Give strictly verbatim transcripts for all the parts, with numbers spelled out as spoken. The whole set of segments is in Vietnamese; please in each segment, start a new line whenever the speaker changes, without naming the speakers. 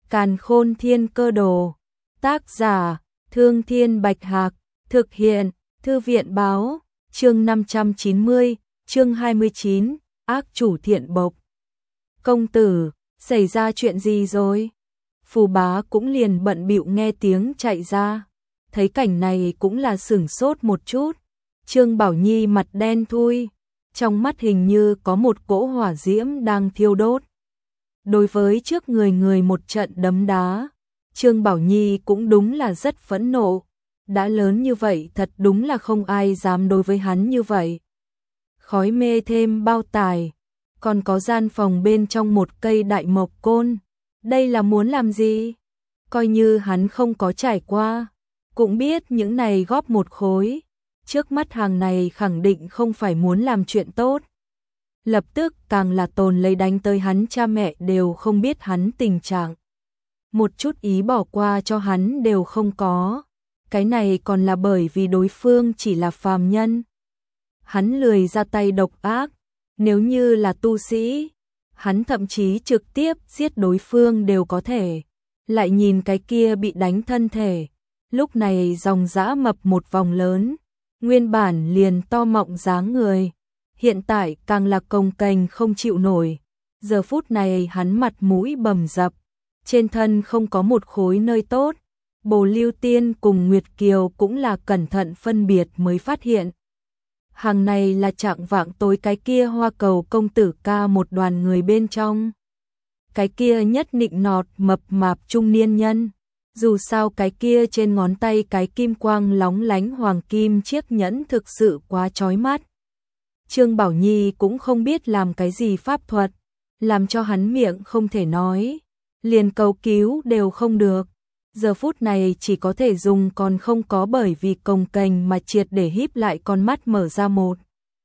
Càn Khôn Thiên Cơ Đồ. Tác giả: Thương Thiên Bạch Hạc. Thực hiện: Thư viện báo. Chương năm trăm chín mươi, chương hai mươi chín, ác chủ thiện bộc. Công tử, xảy ra chuyện gì rồi? Phù bá cũng liền bận bịu nghe tiếng chạy ra. Thấy cảnh này cũng là sửng sốt một chút. Trương Bảo Nhi mặt đen thui, trong mắt hình như có một cỗ hỏa diễm đang thiêu đốt. Đối với trước người người một trận đấm đá, Trương Bảo Nhi cũng đúng là rất phẫn nộ. Đã lớn như vậy thật đúng là không ai dám đối với hắn như vậy. Khói mê thêm bao tải, còn có gian phòng bên trong một cây đại mộc côn. Đây là muốn làm gì? Coi như hắn không có trải qua, cũng biết những này góp một khối. Trước mắt hàng này khẳng định không phải muốn làm chuyện tốt. Lập tức càng là tồn lấy đánh tới hắn, cha mẹ đều không biết hắn tình trạng. Một chút ý bỏ qua cho hắn đều không có. Cái này còn là bởi vì đối phương chỉ là phàm nhân. Hắn lười ra tay độc ác. Nếu như là tu sĩ, hắn thậm chí trực tiếp giết đối phương đều có thể. Lại nhìn cái kia bị đánh thân thể, lúc này dòng dã mập một vòng lớn. Nguyên bản liền to mọng dáng người, hiện tại càng là cồng kềnh không chịu nổi. Giờ phút này hắn mặt mũi bầm dập, trên thân không có một khối nơi tốt. Bồ Lưu Tiên cùng Nguyệt Kiều cũng là cẩn thận phân biệt mới phát hiện. Hàng này là trạng vạng tối cái kia Hoa Cầu công tử ca một đoàn người bên trong. Cái kia nhất nịnh nọt mập mạp trung niên nhân. Dù sao cái kia trên ngón tay cái kim quang lóng lánh hoàng kim chiếc nhẫn thực sự quá chói mắt. Trương Bảo Nhi cũng không biết làm cái gì pháp thuật, làm cho hắn miệng không thể nói, liền cầu cứu đều không được. Giờ phút này chỉ có thể dùng còn không có, bởi vì cồng kềnh mà triệt để híp lại con mắt mở ra một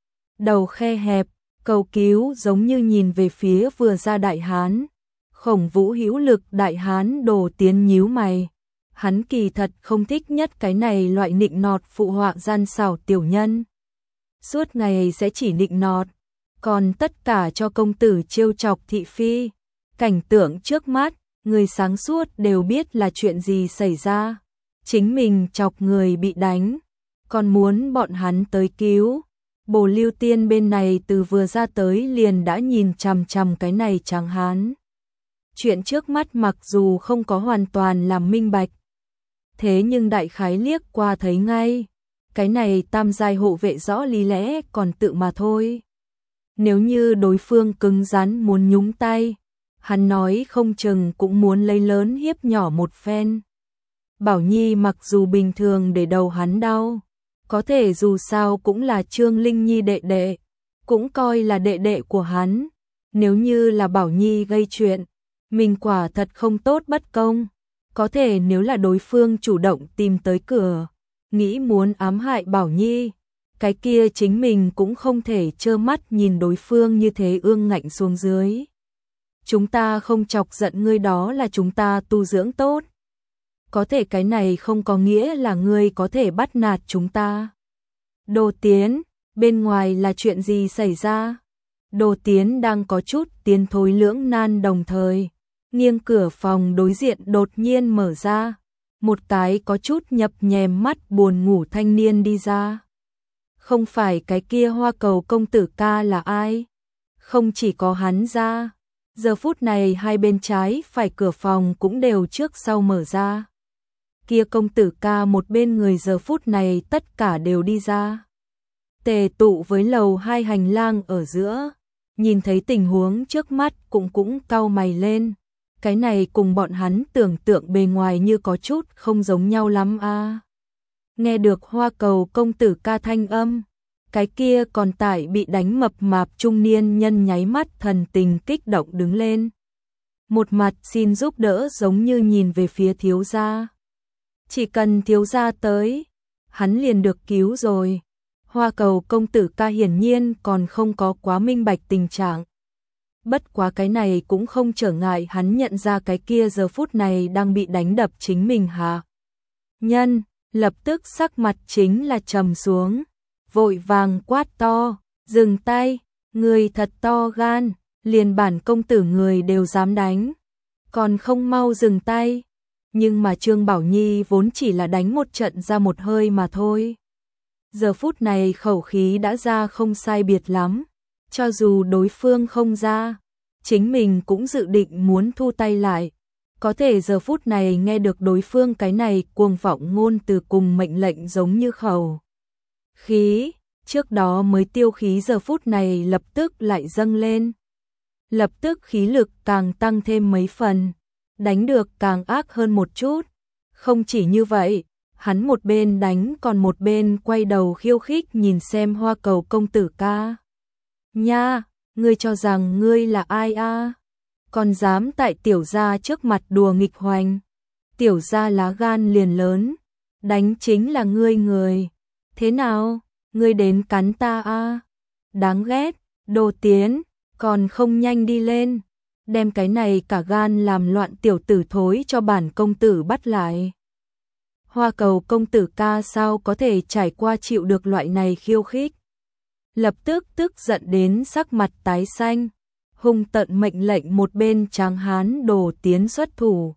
đầu khe hẹp, cầu cứu giống như nhìn về phía vừa ra đại hán. Khổng Vũ hữu lực đại hán Đồ Tiến nhíu mày. Hắn kỳ thật không thích nhất cái này loại nịnh nọt phụ họa gian xảo tiểu nhân. Suốt ngày sẽ chỉ nịnh nọt, còn tất cả cho công tử trêu chọc thị phi. Cảnh tượng trước mắt, người sáng suốt đều biết là chuyện gì xảy ra. Chính mình chọc người bị đánh, còn muốn bọn hắn tới cứu. Bồ Lưu Tiên bên này từ vừa ra tới liền đã nhìn chằm chằm cái này tráng hán. Chuyện trước mắt mặc dù không có hoàn toàn làm minh bạch, thế nhưng đại khái liếc qua thấy ngay, cái này tam giai hộ vệ rõ lý lẽ còn tự mà thôi. Nếu như đối phương cứng rắn muốn nhúng tay, hắn nói không chừng cũng muốn lấy lớn hiếp nhỏ một phen. Bảo Nhi mặc dù bình thường để đầu hắn đau, có thể dù sao cũng là Trương Linh Nhi đệ đệ, cũng coi là đệ đệ của hắn. Nếu như là Bảo Nhi gây chuyện, mình quả thật không tốt bất công. Có thể nếu là đối phương chủ động tìm tới cửa, nghĩ muốn ám hại Bảo Nhi, cái kia chính mình cũng không thể trơ mắt nhìn đối phương như thế ương ngạnh xuống dưới. Chúng ta không chọc giận ngươi đó là chúng ta tu dưỡng tốt. Có thể cái này không có nghĩa là ngươi có thể bắt nạt chúng ta. Đồ Tiến, bên ngoài là chuyện gì xảy ra? Đồ Tiến đang có chút tiến thối lưỡng nan đồng thời. Nghiêng cửa phòng đối diện đột nhiên mở ra. Một cái có chút nhập nhèm mắt buồn ngủ thanh niên đi ra. Không phải cái kia Hoa Cầu công tử ca là ai? Không chỉ có hắn ra. Giờ phút này hai bên trái phải cửa phòng cũng đều trước sau mở ra. Kia công tử ca một bên người giờ phút này tất cả đều đi ra. Tề tụ với lầu hai hành lang ở giữa. Nhìn thấy tình huống trước mắt cũng cũng cau mày lên. Cái này cùng bọn hắn tưởng tượng bề ngoài như có chút không giống nhau lắm a. À. Nghe được Hoa Cầu công tử ca thanh âm, cái kia còn tại bị đánh mập mạp trung niên nhân nháy mắt thần tình kích động đứng lên. Một mặt xin giúp đỡ giống như nhìn về phía thiếu gia. Chỉ cần thiếu gia tới, hắn liền được cứu rồi. Hoa Cầu công tử ca hiển nhiên còn không có quá minh bạch tình trạng. Bất quá cái này cũng không trở ngại hắn nhận ra cái kia giờ phút này đang bị đánh đập chính mình hạ nhân, lập tức sắc mặt chính là trầm xuống, vội vàng quát to, dừng tay, người thật to gan, liền bản công tử người đều dám đánh. còn không mau dừng tay. Nhưng mà Trương Bảo Nhi vốn chỉ là đánh một trận ra một hơi mà thôi. Giờ phút này khẩu khí đã ra không sai biệt lắm, cho dù đối phương không ra, chính mình cũng dự định muốn thu tay lại. Có thể giờ phút này nghe được đối phương cái này cuồng vọng ngôn từ cùng mệnh lệnh giống như khẩu khí, trước đó mới tiêu khí giờ phút này lập tức lại dâng lên. Lập tức khí lực càng tăng thêm mấy phần, đánh được càng ác hơn một chút. Không chỉ như vậy, hắn một bên đánh còn một bên quay đầu khiêu khích nhìn xem Hoa Cầu công tử ca. Nha, ngươi cho rằng ngươi là ai a? Còn dám tại tiểu gia trước mặt đùa nghịch hoành. Tiểu gia lá gan liền lớn, đánh chính là ngươi người. Thế nào, ngươi đến cắn ta a? Đáng ghét, Đồ Tiến, còn không nhanh đi lên, đem cái này cả gan làm loạn tiểu tử thối cho bản công tử bắt lại. Hoa Cầu công tử ca sao có thể trải qua chịu được loại này khiêu khích. Lập tức tức giận đến sắc mặt tái xanh, hung tận mệnh lệnh một bên tráng hán Đồ Tiến xuất thủ.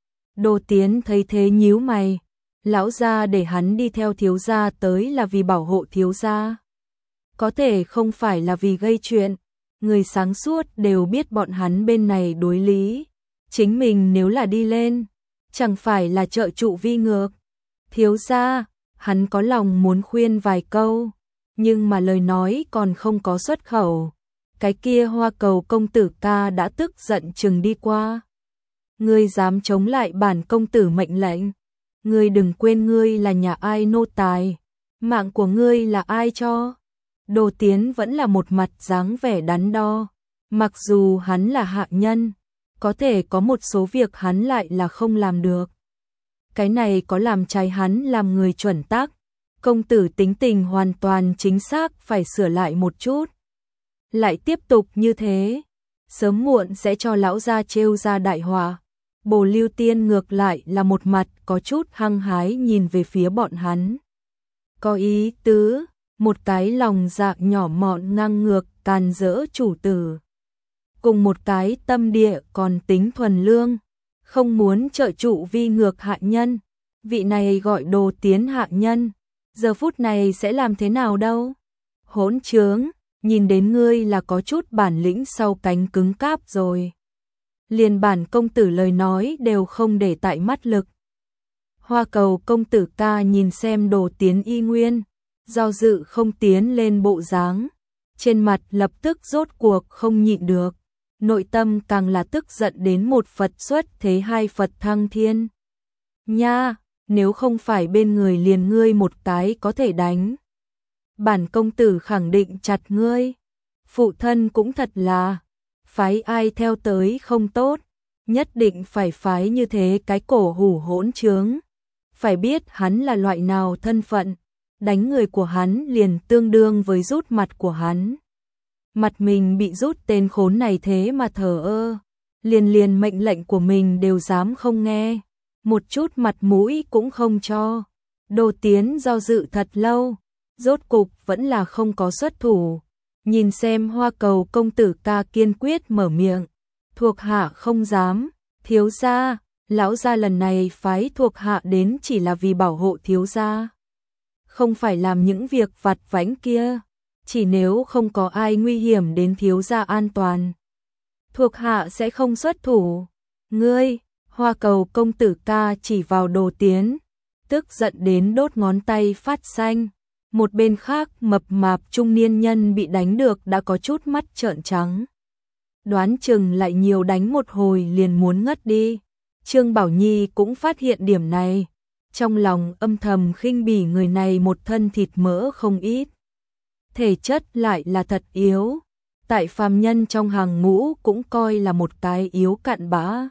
Đồ Tiến thấy thế nhíu mày, lão gia để hắn đi theo thiếu gia tới là vì bảo hộ thiếu gia. Có thể không phải là vì gây chuyện, người sáng suốt đều biết bọn hắn bên này đối lý. Chính mình nếu là đi lên, chẳng phải là trợ trụ vi ngược. Thiếu gia, hắn có lòng muốn khuyên vài câu, nhưng mà lời nói còn không có xuất khẩu. Cái kia Hoa Cầu công tử ca đã tức giận chừng đi qua. Ngươi dám chống lại bản công tử mệnh lệnh? Ngươi đừng quên ngươi là nhà ai nô tài, mạng của ngươi là ai cho? Đồ Tiến vẫn là một mặt dáng vẻ đắn đo, mặc dù hắn là hạ nhân, có thể có một số việc hắn lại là không làm được. Cái này có làm trái hắn làm người chuẩn tắc, công tử tính tình hoàn toàn chính xác phải sửa lại một chút. Lại tiếp tục như thế, sớm muộn sẽ cho lão gia trêu ra đại họa. Bồ Lưu Tiên ngược lại là một mặt có chút hăng hái nhìn về phía bọn hắn. Có ý tứ, một cái lòng dạ nhỏ mọn ngang ngược càn rỡ chủ tử. Cùng một cái tâm địa còn tính thuần lương, không muốn trợ trụ vi ngược hạ nhân. Vị này gọi Đồ Tiến hạ nhân, giờ phút này sẽ làm thế nào đâu? Hỗn trướng, nhìn đến ngươi là có chút bản lĩnh sau cánh cứng cáp rồi. Liền bản công tử lời nói đều không để tại mắt lực. Hoa Cầu công tử ca nhìn xem Đồ Tiến y nguyên, do dự không tiến lên bộ dáng, trên mặt lập tức rốt cuộc không nhịn được, nội tâm càng là tức giận đến một Phật xuất thế hai Phật thăng thiên. Nha, nếu không phải bên người liền ngươi một cái có thể đánh, bản công tử khẳng định chặt ngươi. Phụ thân cũng thật là, phái ai theo tới không tốt, nhất định phải phái như thế cái cổ hủ hỗn trướng. Phải biết hắn là loại nào thân phận, đánh người của hắn liền tương đương với rút mặt của hắn. Mặt mình bị rút tên khốn này thế mà thờ ơ, liền liền mệnh lệnh của mình đều dám không nghe, một chút mặt mũi cũng không cho. Đồ Tiến do dự thật lâu, rốt cục vẫn là không có xuất thủ. Nhìn xem Hoa Cầu công tử ca kiên quyết mở miệng, thuộc hạ không dám. Thiếu gia, lão gia lần này phái thuộc hạ đến chỉ là vì bảo hộ thiếu gia, không phải làm những việc vặt vãnh kia. Chỉ nếu không có ai nguy hiểm đến thiếu gia an toàn, thuộc hạ sẽ không xuất thủ. Ngươi, Hoa Cầu công tử ca chỉ vào Đồ Tiến, tức giận đến đốt ngón tay phát xanh. Một bên khác mập mạp trung niên nhân bị đánh được đã có chút mắt trợn trắng. Đoán chừng lại nhiều đánh một hồi liền muốn ngất đi. Trương Bảo Nhi cũng phát hiện điểm này, trong lòng âm thầm khinh bỉ người này một thân thịt mỡ không ít, thể chất lại là thật yếu, tại phàm nhân trong hàng ngũ cũng coi là một cái yếu cặn bã.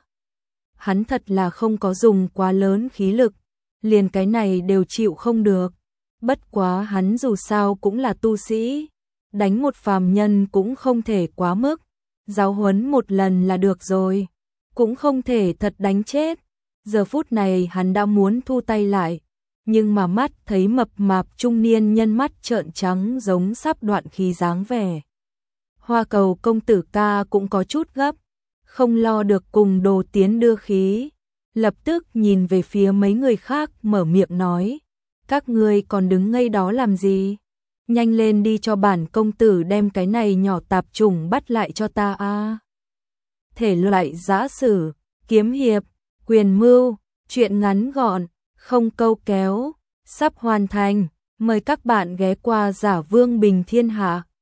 Hắn thật là không có dùng quá lớn khí lực, liền cái này đều chịu không được. Bất quá hắn dù sao cũng là tu sĩ, đánh một phàm nhân cũng không thể quá mức, giáo huấn một lần là được rồi, cũng không thể thật đánh chết. Giờ phút này hắn đã muốn thu tay lại, nhưng mà mắt thấy mập mạp trung niên nhân mắt trợn trắng giống sắp đoạn khí dáng vẻ. Hoa Cầu công tử ca cũng có chút gấp, không lo được cùng Đồ Tiến đưa khí, lập tức nhìn về phía mấy người khác mở miệng nói, các ngươi còn đứng ngây đó làm gì? Nhanh lên đi cho bản công tử đem cái này nhỏ tạp chủng bắt lại cho ta a. Thể loại giã sử, kiếm hiệp, quyền mưu, truyện ngắn gọn, không câu kéo, sắp hoàn thành, mời các bạn ghé qua Giả Vương Bình Thiên Hạ.